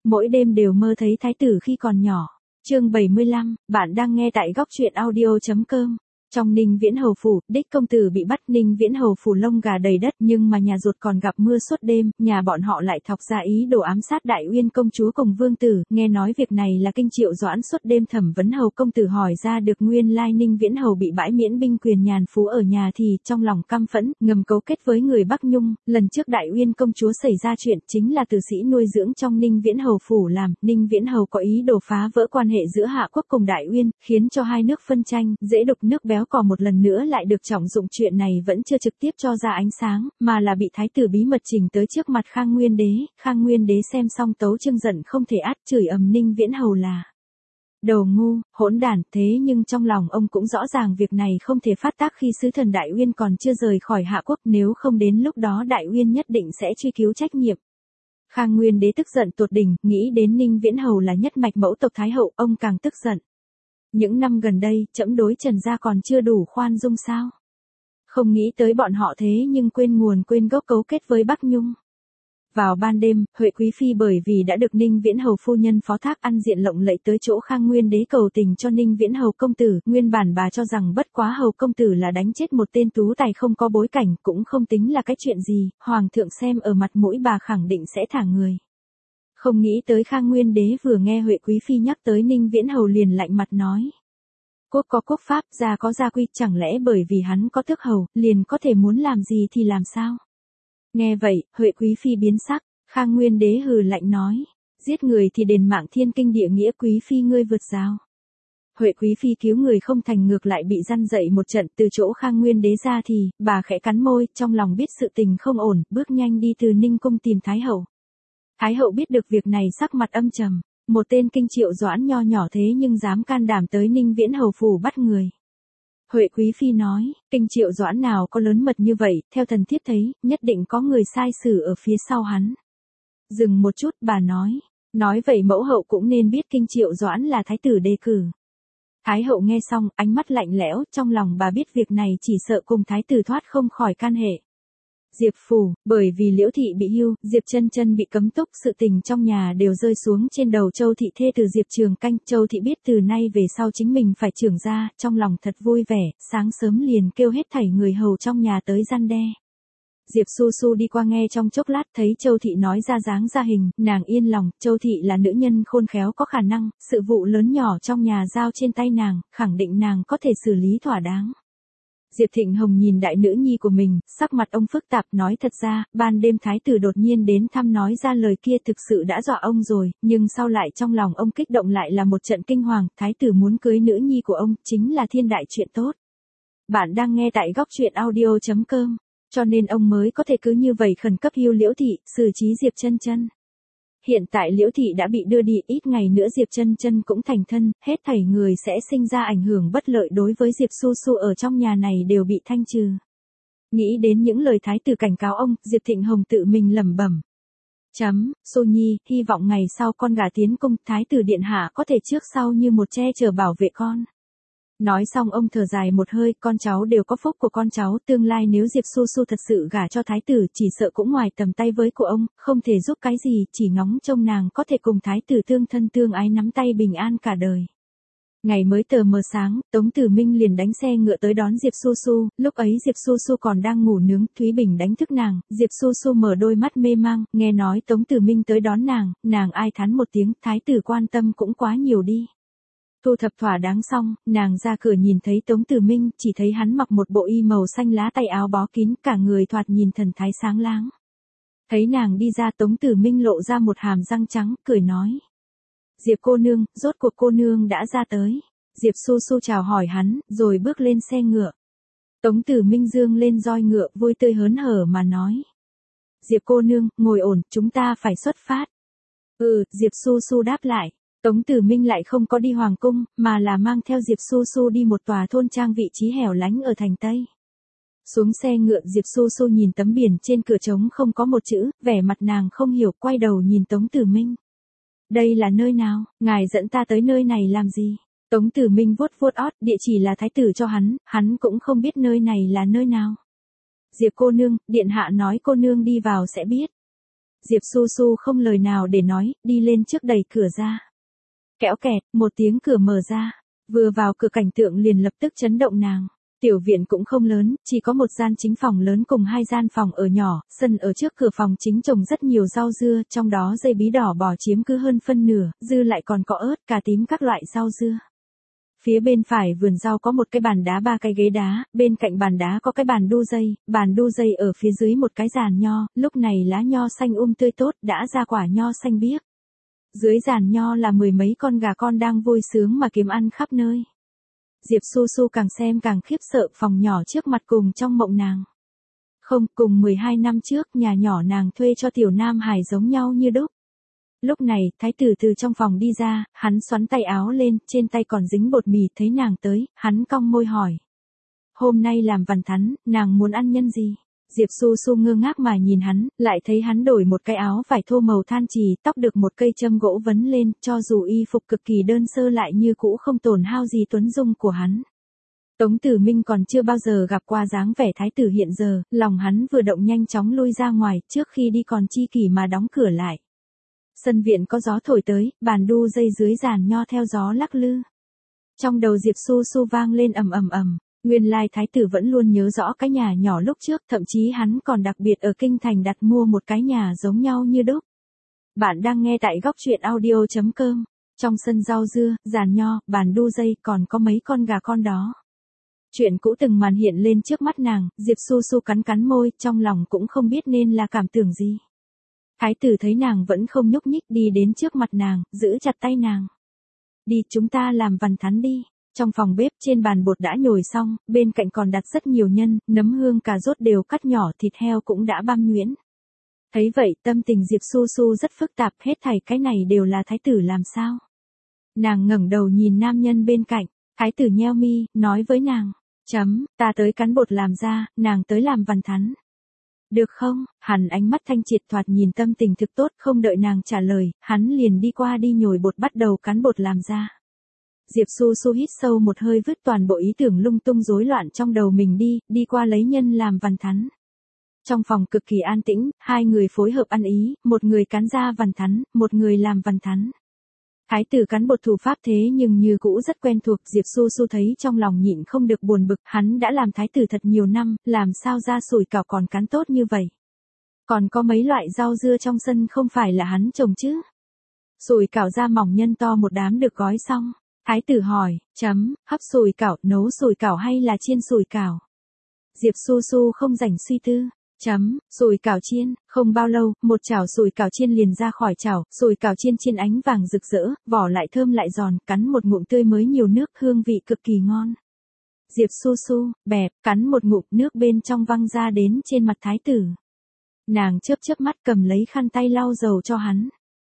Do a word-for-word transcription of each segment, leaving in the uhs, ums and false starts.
mỗi đêm đều mơ thấy thái tử khi còn nhỏ. Chương bảy mươi lăm, bạn đang nghe tại góc truyện audio chấm com. Trong Ninh Viễn Hầu phủ, đích công tử bị bắt. Ninh Viễn Hầu phủ lông gà đầy đất, nhưng mà nhà ruột còn gặp mưa suốt đêm, nhà bọn họ lại thọc ra ý đồ ám sát Đại Uyên công chúa cùng vương tử. Nghe nói việc này là Kinh Triệu Doãn suốt đêm thẩm vấn Hầu công tử hỏi ra được nguyên lai Ninh Viễn Hầu bị bãi miễn binh quyền nhàn phú ở nhà thì trong lòng căm phẫn, ngầm cấu kết với người Bắc Nhung. Lần trước Đại Uyên công chúa xảy ra chuyện chính là tử sĩ nuôi dưỡng trong Ninh Viễn Hầu phủ làm. Ninh Viễn Hầu có ý đồ phá vỡ quan hệ giữa Hạ quốc cùng Đại Uyên, khiến cho hai nước phân tranh, dễ đục nước béo cò một lần nữa lại được trọng dụng. Chuyện này vẫn chưa trực tiếp cho ra ánh sáng, mà là bị thái tử bí mật trình tới trước mặt Khang Nguyên đế. Khang Nguyên đế xem xong tấu chương giận không thể át, chửi ầm Ninh Viễn Hầu là đồ ngu, hỗn đản. Thế nhưng trong lòng ông cũng rõ ràng việc này không thể phát tác khi sứ thần Đại Uyên còn chưa rời khỏi Hạ quốc, nếu không đến lúc đó Đại Uyên nhất định sẽ truy cứu trách nhiệm. Khang Nguyên đế tức giận tột đỉnh, nghĩ đến Ninh Viễn Hầu là nhất mạch mẫu tộc Thái hậu, ông càng tức giận. Những năm gần đây, trẫm đối Trần gia còn chưa đủ khoan dung sao? Không nghĩ tới bọn họ thế nhưng quên nguồn quên gốc cấu kết với Bắc Nhung. Vào ban đêm, Huệ Quý Phi bởi vì đã được Ninh Viễn Hầu phu nhân phó thác ăn diện lộng lẫy tới chỗ Khang Nguyên đế cầu tình cho Ninh Viễn Hầu công tử. Nguyên bản bà cho rằng bất quá Hầu công tử là đánh chết một tên tú tài không có bối cảnh, cũng không tính là cái chuyện gì, Hoàng thượng xem ở mặt mũi bà khẳng định sẽ thả người. Không nghĩ tới Khang Nguyên đế vừa nghe Huệ Quý Phi nhắc tới Ninh Viễn Hầu liền lạnh mặt nói. Quốc có quốc pháp, gia có gia quy, chẳng lẽ bởi vì hắn có tước hầu, liền có thể muốn làm gì thì làm sao? Nghe vậy, Huệ Quý Phi biến sắc, Khang Nguyên đế hừ lạnh nói. Giết người thì đền mạng thiên kinh địa nghĩa, Quý Phi ngươi vượt rào. Huệ Quý Phi cứu người không thành ngược lại bị răn dậy một trận. Từ chỗ Khang Nguyên đế ra thì, bà khẽ cắn môi, trong lòng biết sự tình không ổn, bước nhanh đi từ Ninh cung tìm Thái hậu. Thái hậu biết được việc này sắc mặt âm trầm, một tên Kinh Triệu Doãn nho nhỏ thế nhưng dám can đảm tới Ninh Viễn Hầu phủ bắt người. Huệ Quý Phi nói, Kinh Triệu Doãn nào có lớn mật như vậy, theo thần thiếp thấy, nhất định có người sai sử ở phía sau hắn. Dừng một chút, bà nói, nói vậy mẫu hậu cũng nên biết Kinh Triệu Doãn là thái tử đề cử. Thái hậu nghe xong, ánh mắt lạnh lẽo, trong lòng bà biết việc này chỉ sợ cùng thái tử thoát không khỏi can hệ. Diệp phủ, bởi vì Liễu thị bị hưu, Diệp Chân Chân bị cấm túc, sự tình trong nhà đều rơi xuống trên đầu Châu thị thê từ Diệp Trường Canh. Châu thị biết từ nay về sau chính mình phải trưởng ra, trong lòng thật vui vẻ, sáng sớm liền kêu hết thảy người hầu trong nhà tới răn đe. Diệp Su Su đi qua nghe trong chốc lát thấy Châu thị nói ra dáng ra hình, nàng yên lòng. Châu thị là nữ nhân khôn khéo có khả năng, sự vụ lớn nhỏ trong nhà giao trên tay nàng, khẳng định nàng có thể xử lý thỏa đáng. Diệp Thịnh Hồng nhìn đại nữ nhi của mình, sắc mặt ông phức tạp nói thật ra, ban đêm thái tử đột nhiên đến thăm nói ra lời kia thực sự đã dọa ông rồi, nhưng sau lại trong lòng ông kích động lại là một trận kinh hoàng, thái tử muốn cưới nữ nhi của ông, chính là thiên đại chuyện tốt. Bạn đang nghe tại góc truyện audio chấm com, cho nên ông mới có thể cứ như vậy khẩn cấp hưu Liễu thị, xử trí Diệp Chân Chân. Hiện tại Liễu thị đã bị đưa đi, ít ngày nữa Diệp Chân Chân cũng thành thân, hết thảy người sẽ sinh ra ảnh hưởng bất lợi đối với Diệp Su Su ở trong nhà này đều bị thanh trừ. Nghĩ đến những lời thái tử cảnh cáo ông, Diệp Thịnh Hồng tự mình lẩm bẩm. Chấm, Su Nhi, hy vọng ngày sau con gả tiến cung, thái tử điện hạ có thể trước sau như một che chở bảo vệ con. Nói xong ông thở dài một hơi, con cháu đều có phúc của con cháu, tương lai nếu Diệp Su Su thật sự gả cho thái tử chỉ sợ cũng ngoài tầm tay với của ông, không thể giúp cái gì, chỉ ngóng trông nàng có thể cùng thái tử tương thân tương ái nắm tay bình an cả đời. Ngày mới tờ mờ sáng, Tống Tử Minh liền đánh xe ngựa tới đón Diệp Su Su, lúc ấy Diệp Su Su còn đang ngủ nướng, Thúy Bình đánh thức nàng, Diệp Su Su mở đôi mắt mê mang, nghe nói Tống Tử Minh tới đón nàng, nàng ai thán một tiếng, thái tử quan tâm cũng quá nhiều đi. Thu thập thỏa đáng xong, nàng ra cửa nhìn thấy Tống Tử Minh, chỉ thấy hắn mặc một bộ y màu xanh lá, tay áo bó kín, cả người thoạt nhìn thần thái sáng láng. Thấy nàng đi ra, Tống Tử Minh lộ ra một hàm răng trắng, cười nói. Diệp cô nương, rốt cuộc cô nương đã ra tới. Diệp Su Su chào hỏi hắn, rồi bước lên xe ngựa. Tống Tử Minh dương lên roi ngựa, vui tươi hớn hở mà nói. Diệp cô nương, ngồi ổn, chúng ta phải xuất phát. Ừ, Diệp Su Su đáp lại. Tống Tử Minh lại không có đi hoàng cung, mà là mang theo Diệp Su Su đi một tòa thôn trang vị trí hẻo lánh ở thành Tây. Xuống xe ngựa, Diệp Su Su nhìn tấm biển trên cửa trống không có một chữ, vẻ mặt nàng không hiểu, quay đầu nhìn Tống Tử Minh. Đây là nơi nào, ngài dẫn ta tới nơi này làm gì? Tống Tử Minh vuốt vuốt ót, địa chỉ là thái tử cho hắn, hắn cũng không biết nơi này là nơi nào. Diệp cô nương, điện hạ nói cô nương đi vào sẽ biết. Diệp Su Su không lời nào để nói, đi lên trước đẩy cửa ra. Kẽo kẹt, một tiếng cửa mở ra. Vừa vào cửa cảnh tượng liền lập tức chấn động nàng. Tiểu viện cũng không lớn, chỉ có một gian chính phòng lớn cùng hai gian phòng ở nhỏ, sân ở trước cửa phòng chính trồng rất nhiều rau dưa, trong đó dây bí đỏ bò chiếm cứ hơn phân nửa, dư lại còn có ớt, cà tím các loại rau dưa. Phía bên phải vườn rau có một cái bàn đá ba cái ghế đá, bên cạnh bàn đá có cái bàn đu dây, bàn đu dây ở phía dưới một cái giàn nho, lúc này lá nho xanh um tươi tốt, đã ra quả nho xanh biếc. Dưới giàn nho là mười mấy con gà con đang vui sướng mà kiếm ăn khắp nơi. Diệp Su Su càng xem càng khiếp sợ, phòng nhỏ trước mặt cùng trong mộng nàng. Không, cùng mười hai năm trước, nhà nhỏ nàng thuê cho Tiểu Nam Hải giống nhau như đúc. Lúc này, thái tử từ trong phòng đi ra, hắn xoắn tay áo lên, trên tay còn dính bột mì, thấy nàng tới, hắn cong môi hỏi. Hôm nay làm vằn thắn, nàng muốn ăn nhân gì? Diệp Su Su ngơ ngác mà nhìn hắn, lại thấy hắn đổi một cái áo vải thô màu than trì, tóc được một cây châm gỗ vấn lên, cho dù y phục cực kỳ đơn sơ lại như cũ không tổn hao gì tuấn dung của hắn. Tống Tử Minh còn chưa bao giờ gặp qua dáng vẻ thái tử hiện giờ, lòng hắn vừa động nhanh chóng lui ra ngoài, trước khi đi còn chi kỷ mà đóng cửa lại. Sân viện có gió thổi tới, bàn đu dây dưới giàn nho theo gió lắc lư. Trong đầu Diệp Su Su vang lên ầm ầm ầm. Nguyên lai thái tử vẫn luôn nhớ rõ cái nhà nhỏ lúc trước, thậm chí hắn còn đặc biệt ở kinh thành đặt mua một cái nhà giống nhau như đúc. Bạn đang nghe tại góc truyện audio chấm com. Trong sân rau dưa, giàn nho, bàn đu dây, còn có mấy con gà con đó. Chuyện cũ từng màn hiện lên trước mắt nàng, Diệp Su Su cắn cắn môi, trong lòng cũng không biết nên là cảm tưởng gì. Thái tử thấy nàng vẫn không nhúc nhích, đi đến trước mặt nàng, giữ chặt tay nàng. Đi, chúng ta làm vằn thắn đi. Trong phòng bếp trên bàn bột đã nhồi xong, bên cạnh còn đặt rất nhiều nhân, nấm hương cà rốt đều cắt nhỏ, thịt heo cũng đã băm nhuyễn. Thấy vậy tâm tình Diệp Su Su rất phức tạp, hết thảy cái này đều là thái tử làm sao. Nàng ngẩng đầu nhìn nam nhân bên cạnh, thái tử nheo mi, nói với nàng, chấm, ta tới cắn bột làm ra, nàng tới làm vằn thắn. Được không? Hắn ánh mắt thanh triệt thoạt nhìn tâm tình thực tốt, không đợi nàng trả lời, hắn liền đi qua đi nhồi bột bắt đầu cắn bột làm ra. Diệp Su Su hít sâu một hơi vứt toàn bộ ý tưởng lung tung rối loạn trong đầu mình đi, đi qua lấy nhân làm vằn thắn. Trong phòng cực kỳ an tĩnh, hai người phối hợp ăn ý, một người cắn ra vằn thắn, một người làm vằn thắn. Thái tử cắn bột thủ pháp thế nhưng như cũ rất quen thuộc, Diệp Su Su thấy trong lòng nhịn không được buồn bực, hắn đã làm thái tử thật nhiều năm, làm sao ra sủi cảo còn cắn tốt như vậy. Còn có mấy loại rau dưa trong sân không phải là hắn trồng chứ. Sủi cảo ra mỏng nhân to một đám được gói xong. Thái tử hỏi, chấm, hấp sủi cảo, nấu sủi cảo hay là chiên sủi cảo? Diệp Su Su không rảnh suy tư, chấm, sủi cảo chiên, không bao lâu, một chảo sủi cảo chiên liền ra khỏi chảo, sủi cảo chiên chiên ánh vàng rực rỡ, vỏ lại thơm lại giòn, cắn một ngụm tươi mới nhiều nước, hương vị cực kỳ ngon. Diệp Su Su, bẹp, cắn một ngụm nước bên trong văng ra đến trên mặt thái tử. Nàng chớp chớp mắt cầm lấy khăn tay lau dầu cho hắn.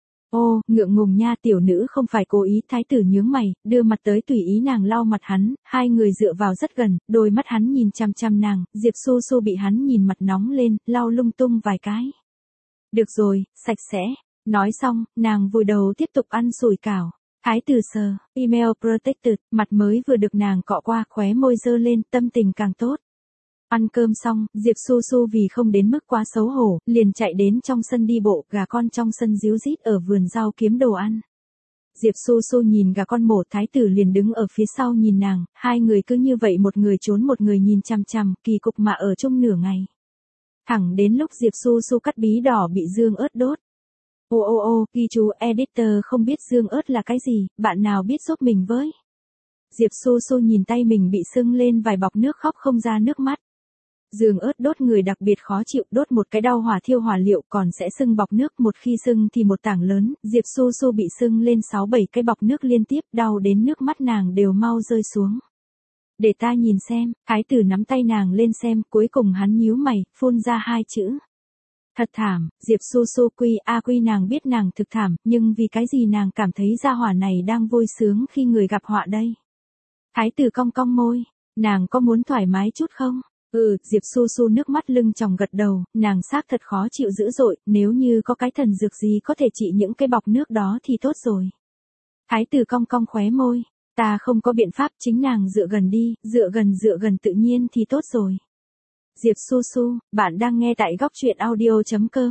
Ô, ngượng ngùng nha, tiểu nữ không phải cố ý, thái tử nhướng mày, đưa mặt tới tùy ý nàng lau mặt hắn, hai người dựa vào rất gần, đôi mắt hắn nhìn chăm chăm nàng, Diệp Su Su bị hắn nhìn mặt nóng lên, lau lung tung vài cái. Được rồi, sạch sẽ. Nói xong, nàng vùi đầu tiếp tục ăn sủi cảo. Thái tử sờ, email protected, mặt mới vừa được nàng cọ qua, khóe môi dơ lên, tâm tình càng tốt. Ăn cơm xong, Diệp Su Su vì không đến mức quá xấu hổ, liền chạy đến trong sân đi bộ, gà con trong sân ríu rít ở vườn rau kiếm đồ ăn. Diệp Su Su nhìn gà con mổ, thái tử liền đứng ở phía sau nhìn nàng, hai người cứ như vậy một người trốn một người nhìn chằm chằm, kỳ cục mà ở chung nửa ngày. Thẳng đến lúc Diệp Su Su cắt bí đỏ bị dương ớt đốt. Ô ô ô, ghi chú editor không biết dương ớt là cái gì, bạn nào biết giúp mình với. Diệp Su Su nhìn tay mình bị sưng lên vài bọc nước khóc không ra nước mắt. Dương ớt đốt người đặc biệt khó chịu, đốt một cái đau hỏa thiêu hỏa liệu còn sẽ sưng bọc nước, một khi sưng thì một tảng lớn, Diệp Su Su bị sưng lên sáu bảy cái bọc nước liên tiếp, đau đến nước mắt nàng đều mau rơi xuống. Để ta nhìn xem, thái tử nắm tay nàng lên xem, cuối cùng hắn nhíu mày, phun ra hai chữ. Thật thảm, Diệp Su Su quy a quy nàng biết nàng thực thảm, nhưng vì cái gì nàng cảm thấy gia hỏa này đang vui sướng khi người gặp họa đây. Thái tử cong cong môi, nàng có muốn thoải mái chút không? Ừ, Diệp Su Su nước mắt lưng tròng gật đầu, nàng xác thật khó chịu dữ dội, nếu như có cái thần dược gì có thể trị những cái bọc nước đó thì tốt rồi. Thái tử cong cong khóe môi, ta không có biện pháp, chính nàng dựa gần đi, dựa gần dựa gần tự nhiên thì tốt rồi. Diệp Su Su, bạn đang nghe tại góc truyện audio chấm com.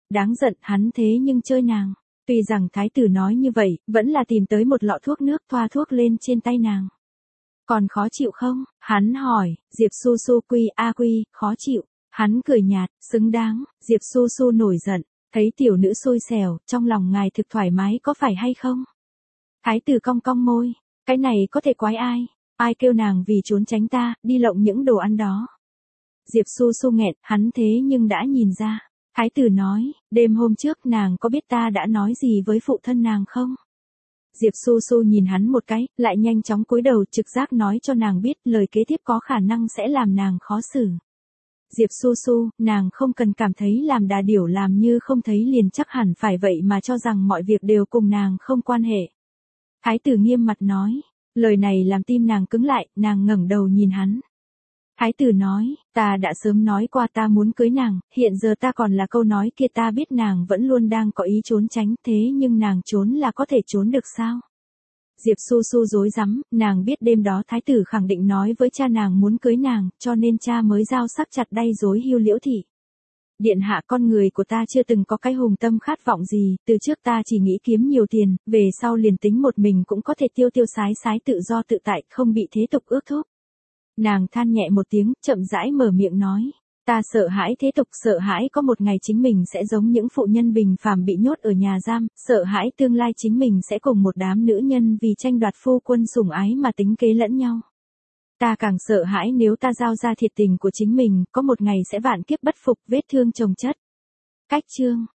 Đáng giận, hắn thế nhưng chơi nàng. Tuy rằng thái tử nói như vậy, vẫn là tìm tới một lọ thuốc nước thoa thuốc lên trên tay nàng. Còn khó chịu không? Hắn hỏi. Diệp Su Su quy a quy, khó chịu. Hắn cười nhạt, xứng đáng. Diệp Su Su nổi giận. Thấy tiểu nữ xui xẻo, trong lòng ngài thực thoải mái có phải hay không? Thái tử cong cong môi. Cái này có thể quái ai? Ai kêu nàng vì trốn tránh ta, đi lộng những đồ ăn đó. Diệp Su Su nghẹn, hắn thế nhưng đã nhìn ra. Thái tử nói, đêm hôm trước nàng có biết ta đã nói gì với phụ thân nàng không? Diệp Su Su nhìn hắn một cái, lại nhanh chóng cúi đầu trực giác nói cho nàng biết lời kế tiếp có khả năng sẽ làm nàng khó xử. Diệp Su Su, nàng không cần cảm thấy làm đà điểu làm như không thấy liền chắc hẳn phải vậy mà cho rằng mọi việc đều cùng nàng không quan hệ. Thái tử nghiêm mặt nói, lời này làm tim nàng cứng lại, nàng ngẩng đầu nhìn hắn. Thái tử nói, ta đã sớm nói qua ta muốn cưới nàng, hiện giờ ta còn là câu nói kia ta biết nàng vẫn luôn đang có ý trốn tránh thế nhưng nàng trốn là có thể trốn được sao? Diệp Su Su rối rắm, nàng biết đêm đó thái tử khẳng định nói với cha nàng muốn cưới nàng, cho nên cha mới giao sắc chặt đay dối hưu Liễu thị. Điện hạ con người của ta chưa từng có cái hùng tâm khát vọng gì, từ trước ta chỉ nghĩ kiếm nhiều tiền, về sau liền tính một mình cũng có thể tiêu tiêu sái sái tự do tự tại, không bị thế tục ước thúc. Nàng than nhẹ một tiếng, chậm rãi mở miệng nói, ta sợ hãi thế tục, sợ hãi có một ngày chính mình sẽ giống những phụ nhân bình phàm bị nhốt ở nhà giam, sợ hãi tương lai chính mình sẽ cùng một đám nữ nhân vì tranh đoạt phu quân sủng ái mà tính kế lẫn nhau. Ta càng sợ hãi nếu ta giao ra thiệt tình của chính mình, có một ngày sẽ vạn kiếp bất phục, vết thương chồng chất. Cách chương